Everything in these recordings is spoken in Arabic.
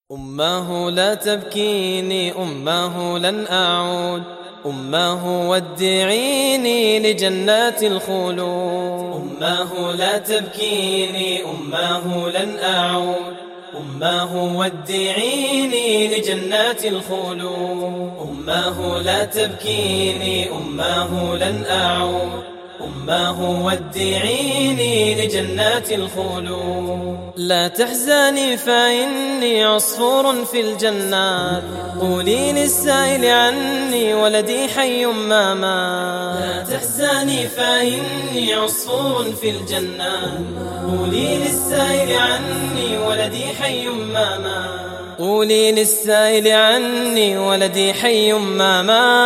أماه لا تبكيني، أماه لن أعود، أماه ودعيني لجنات الخلود. أماه لا تبكيني، أماه لن أعود، أماه ودعيني لجنات الخلود. أماه لا تبكيني، أماه لن أعود، أماه ودعيني لجنات الخلود. لا تحزني فإني عصفور في الجنات، قولي للسائل عني ولدي حي ما مات. لا تحزني فإني عصفور في الجنات، قولي للسائل عني ولدي حي ما مات. قولي للسائل عني ولدي حي ما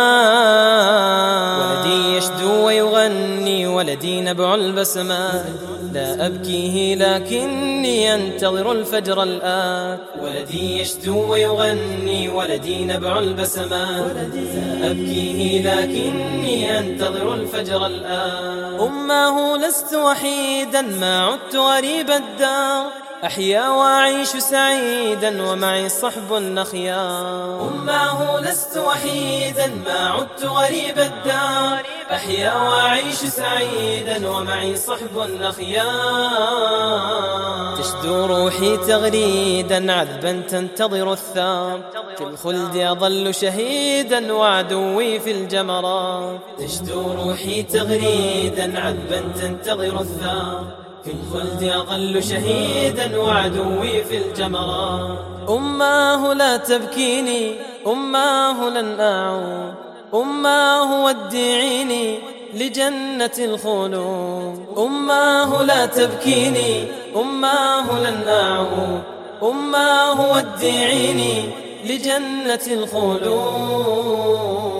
مات. ولدي يشدو ويغني، ولدي نبع البسمات، لا أبكيه لكني أنتظر الفجر الآن. ولدي يشدو ويغني، ولدي نبع البسمات، لا أبكيه لكني أنتظر الفجر الآن. أماه لست وحيدا، ما عدت غريب الدار، أحيا وأعيش سعيدا ومعي صحب أخيار. أماه لست وحيدا، ما عدت غريب الدار، أحيا وأعيش سعيدا ومعي صحب أخيار. تشدو روحي تغريدا، عذبا تنتظر الثار، في الخلد أظل شهيدا وعدوي في الجمرات. تشدو روحي تغريدا، عذبا تنتظر الثار، في الخلد أظل شهيدا وعدوي في الجمرات. أماه لا تبكيني، أماه لن أعود، أماه ودعيني لجنة الخلود. أماه لا تبكيني، أماه لن أعود، أماه ودعيني لجنة الخلود.